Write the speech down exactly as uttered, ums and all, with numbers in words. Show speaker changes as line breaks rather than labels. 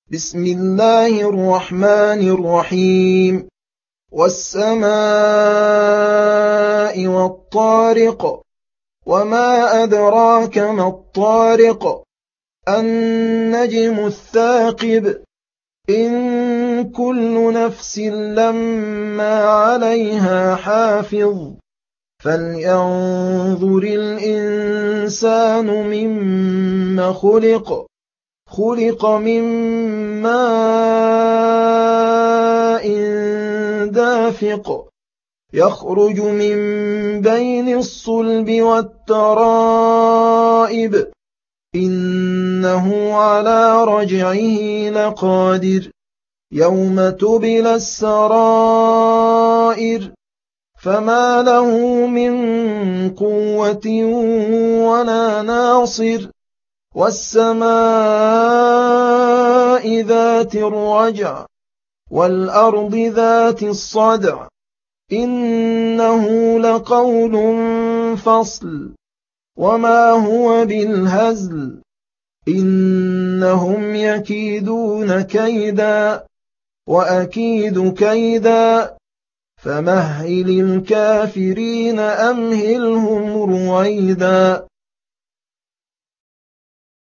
بسم الله الرحمن الرحيم والسماء والطارق وما أدراك ما الطارق النجم الثاقب إن كل نفس لما عليها حافظ فلينظر الإنسان مما خلق خلق من ماء دافق يخرج من بين الصلب والترائب إنه على رجعه لقادر يوم تبلى السرائر فما له من قوة ولا ناصر والسماء ذات الرجع والأرض ذات الصدع إنه لقول فصل وما هو بالهزل إنهم يكيدون كيدا وأكيد كيدا فمهل الكافرين أمهلهم رويدا